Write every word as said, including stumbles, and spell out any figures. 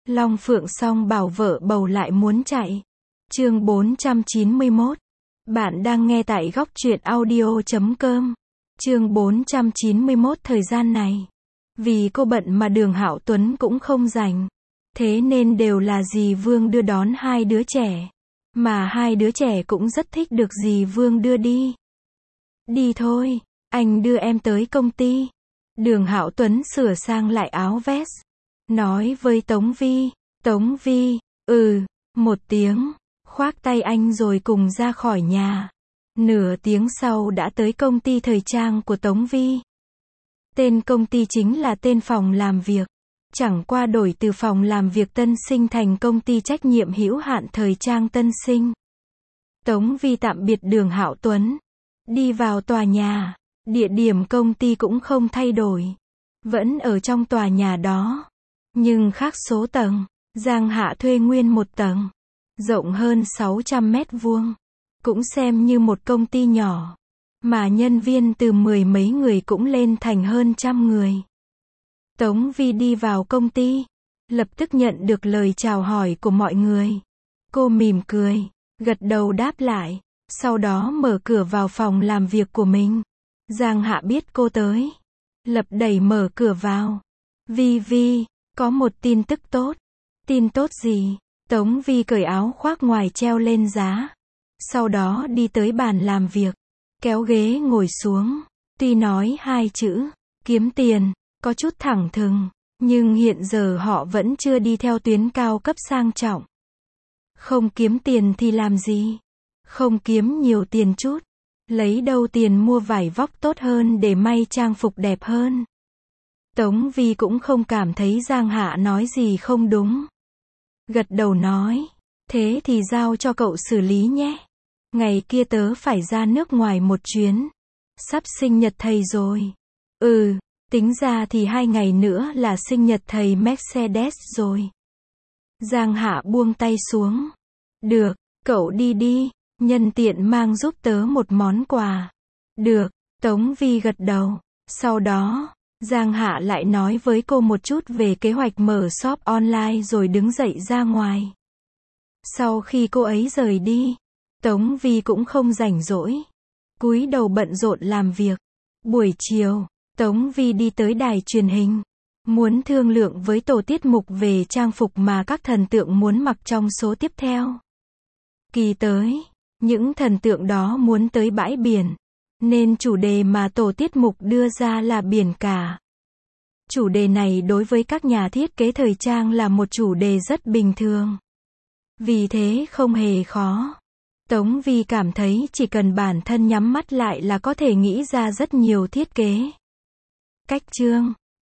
Long Phượng song bảo vợ bầu lại muốn chạy. Chương bốn trăm chín mươi mốt. Bạn đang nghe tại góc truyện audio chấm com. Chương bốn trăm chín mươi mốt. Thời gian này, vì cô bận mà Đường Hạo Tuấn cũng không rảnh. Thế nên đều là dì Vương đưa đón hai đứa trẻ. Mà hai đứa trẻ cũng rất thích được dì Vương đưa đi. Đi thôi, anh đưa em tới công ty. Đường Hạo Tuấn sửa sang lại áo vest, nói với Tống Vi. Tống Vi, ừ, một tiếng, khoác tay anh rồi cùng ra khỏi nhà. Nửa tiếng sau đã tới công ty thời trang của Tống Vi. Tên công ty chính là tên phòng làm việc. Chẳng qua đổi từ phòng làm việc Tân Sinh thành công ty trách nhiệm hữu hạn thời trang Tân Sinh. Tống Vi tạm biệt Đường Hạo Tuấn, đi vào tòa nhà. Địa điểm công ty cũng không thay đổi, vẫn ở trong tòa nhà đó, nhưng khác số tầng. Giang Hạ thuê nguyên một tầng, rộng hơn sáu trăm mét vuông, cũng xem như một công ty nhỏ, mà nhân viên từ mười mấy người cũng lên thành hơn trăm người. Tống Vi đi vào công ty, lập tức nhận được lời chào hỏi của mọi người. Cô mỉm cười, gật đầu đáp lại, sau đó mở cửa vào phòng làm việc của mình. Giang Hạ biết cô tới, lập đẩy mở cửa vào. Vi Vi, có một tin tức tốt. Tin tốt gì? Tống Vi cởi áo khoác ngoài treo lên giá, sau đó đi tới bàn làm việc, kéo ghế ngồi xuống. Tuy nói hai chữ, kiếm tiền, có chút thẳng thừng, nhưng hiện giờ họ vẫn chưa đi theo tuyến cao cấp sang trọng. Không kiếm tiền thì làm gì? Không kiếm nhiều tiền chút, lấy đâu tiền mua vải vóc tốt hơn để may trang phục đẹp hơn? Tống Vi cũng không cảm thấy Giang Hạ nói gì không đúng. Gật đầu nói, thế thì giao cho cậu xử lý nhé. Ngày kia tớ phải ra nước ngoài một chuyến. Sắp sinh nhật thầy rồi. Ừ, tính ra thì hai ngày nữa là sinh nhật thầy Mercedes rồi. Giang Hạ buông tay xuống. Được, cậu đi đi, nhân tiện mang giúp tớ một món quà. Được, Tống Vi gật đầu. Sau đó, Giang Hạ lại nói với cô một chút về kế hoạch mở shop online rồi đứng dậy ra ngoài. Sau khi cô ấy rời đi, Tống Vi cũng không rảnh rỗi, cúi đầu bận rộn làm việc. Buổi chiều, Tống Vi đi tới đài truyền hình, muốn thương lượng với tổ tiết mục về trang phục mà các thần tượng muốn mặc trong số tiếp theo. Kỳ tới, những thần tượng đó muốn tới bãi biển, nên chủ đề mà tổ tiết mục đưa ra là biển cả. Chủ đề này đối với các nhà thiết kế thời trang là một chủ đề rất bình thường. Vì thế không hề khó. Tống Vi cảm thấy chỉ cần bản thân nhắm mắt lại là có thể nghĩ ra rất nhiều thiết kế. Cách chương